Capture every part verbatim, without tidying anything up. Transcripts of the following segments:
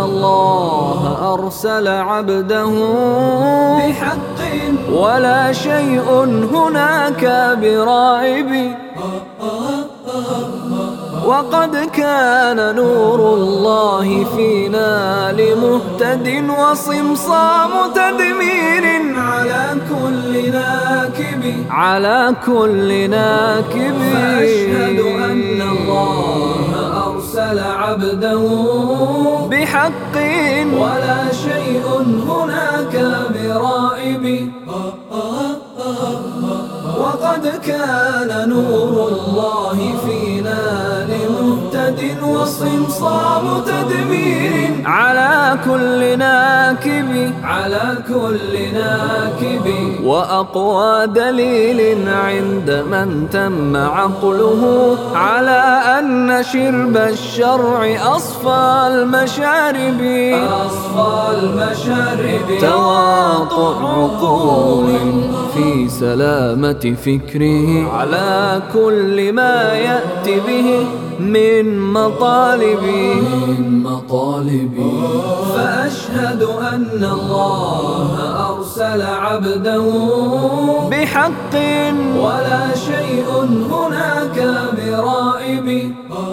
الله أرسل عبده بحق ولا شيء هناك برائب. وقد كان نور الله فينا لمهتد وصمصام تدمير على كل ناكب على كل ناكب. فأشهد أن الله أرسل عبده بحق ولا شيء هناك برائب. وقد كان نور الله فينا لمهتد وصمصام تدمير على كل ناكب على كل ناكب. وأقوى دليل عند من تم عقله على أن شرب الشرع أصفى المشارب أصفى المشارب. تواطؤ عقول في سلامة فكره على كل ما يأتي به من مطالب من مطالب. فأشهد أن الله أرسل عبده بحق ولا شيء هناك برائب.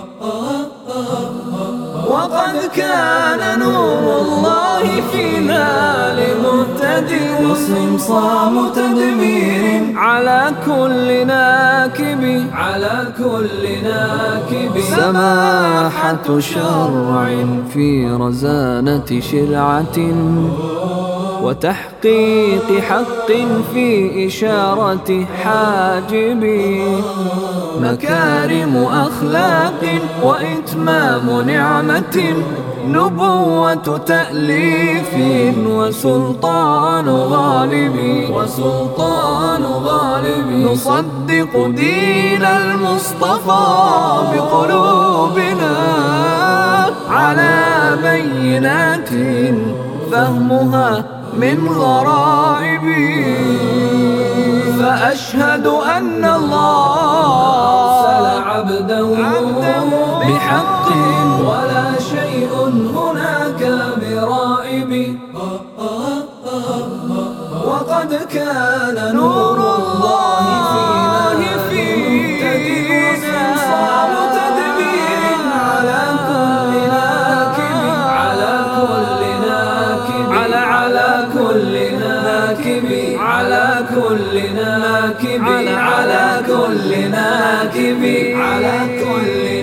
وقد كان نور الله فينا لمهتد وصمصام تدمير على كل ناكب على كل ناكب. سماحة شرع في رزانة شرعة وتحقيق حق في إشارة حاجب. مكارم أخلاق وإتمام نعمة نبوة تأليف وسلطان غالب وسلطان غالب. نصدق دين المصطفى بقلوبنا على بينات فهمها من غرائب. فأشهد أن الله أرسل عبده بحق ولا شيء هناك برائب. وقد كان نور الله فينا وصمصام تدمير على كل ناكب على كل ناكب على على كل ناكب على كل ناكب على كل ناكب على كل